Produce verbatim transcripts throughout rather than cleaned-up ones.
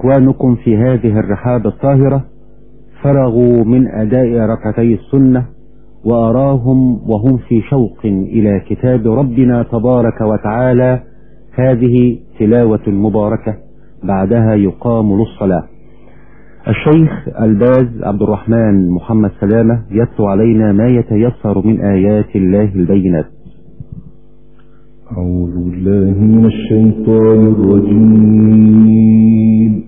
إخوانكم في هذه الرحاب الطاهرة فرغوا من أداء ركعتي السنة، وأراهم وهم في شوق إلى كتاب ربنا تبارك وتعالى. هذه تلاوة مباركة بعدها يقام للصلاة. الشيخ الباز عبد الرحمن محمد سلامة يتلو علينا ما يتيسر من آيات الله البينات. أعوذ بالله من الشيطان الرجيم.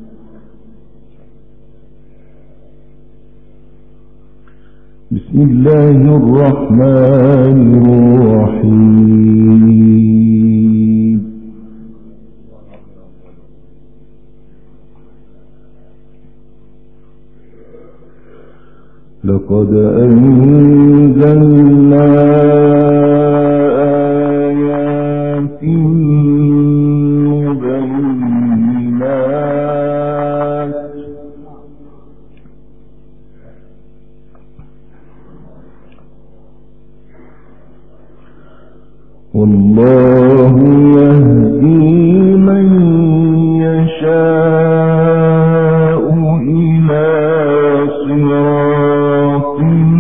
بسم الله الرحمن الرحيم. لقد أنزلنا آيات مبينات والله يهدي من يشاء إلى صراط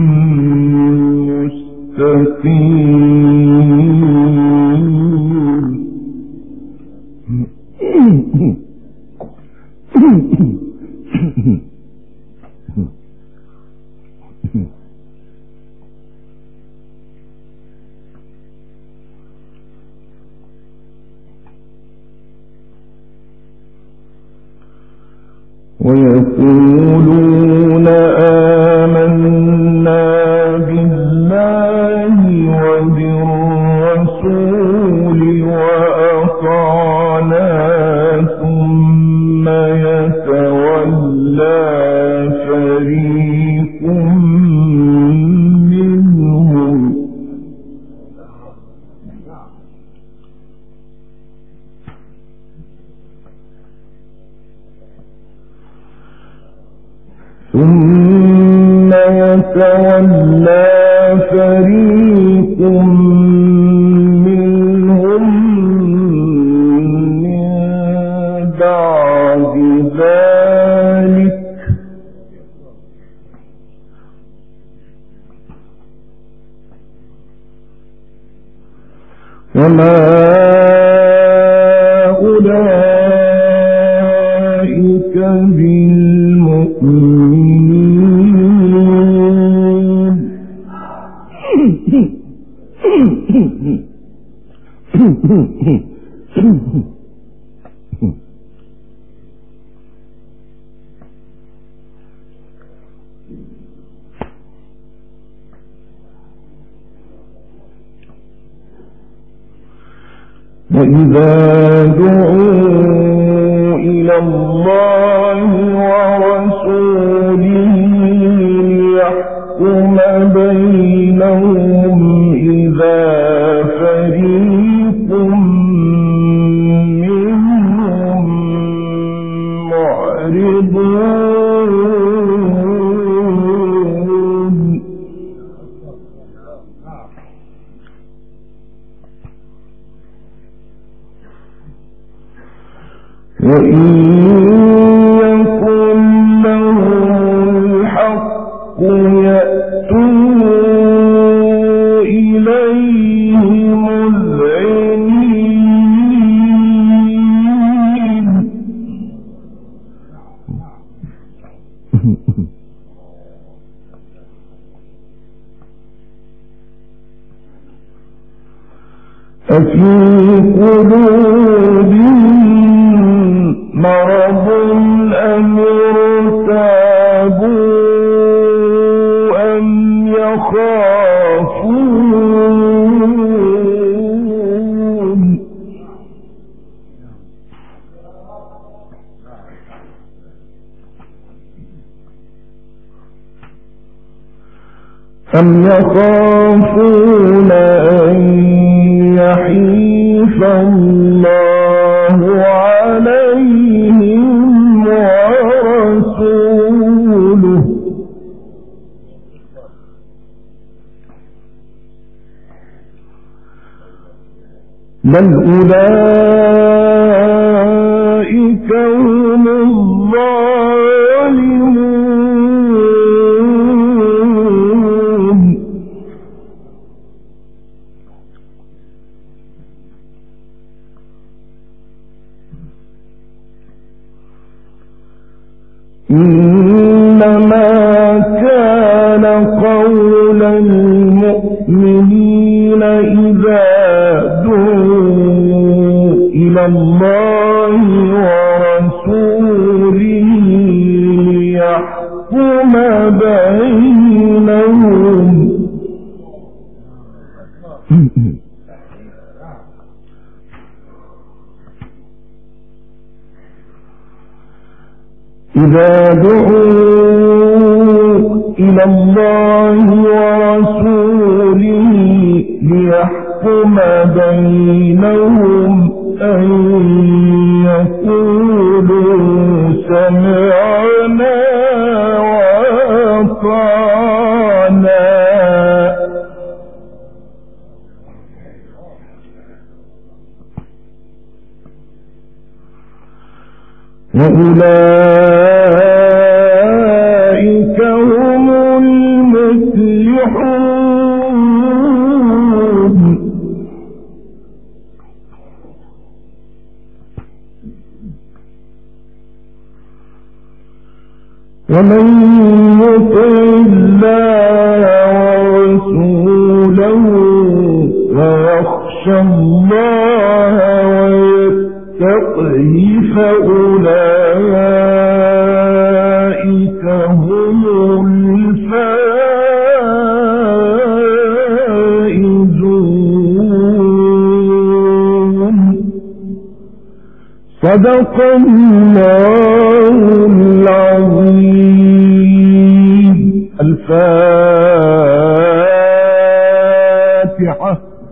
مستقيم. ويقولون آمنا بالله وبالرسول وأطعنا ثم يتولى فريق منهم ثم يتولى فريق منهم من بعد ذلك وما أولئك بالمؤمنين. وإذا دعوا إلى الله ورسوله ليحكم بينهم إذا فريق منهم معرضون. وإن يكن لهم الحق يأتوا إليه مذعنين. أفي قلوبهم مرض أم ارتابوا أم يخافون أم يخافون أن يحيف الله عليهم ورسوله بل أولئك هم هم الظالمون إنما كان قول المؤمنين إذا دعوا إلى الله ورسوله ليحكم بينهم إذا دعوا إلى الله ورسوله ليحكم بينهم أن يقولوا سمعنا وأطعنا وأولئك هم المفلحون ومن يطع الله ورسوله ويخشى الله ويتقه فأولئك هم الفائزون صدق الله العظيم. الفاتحة.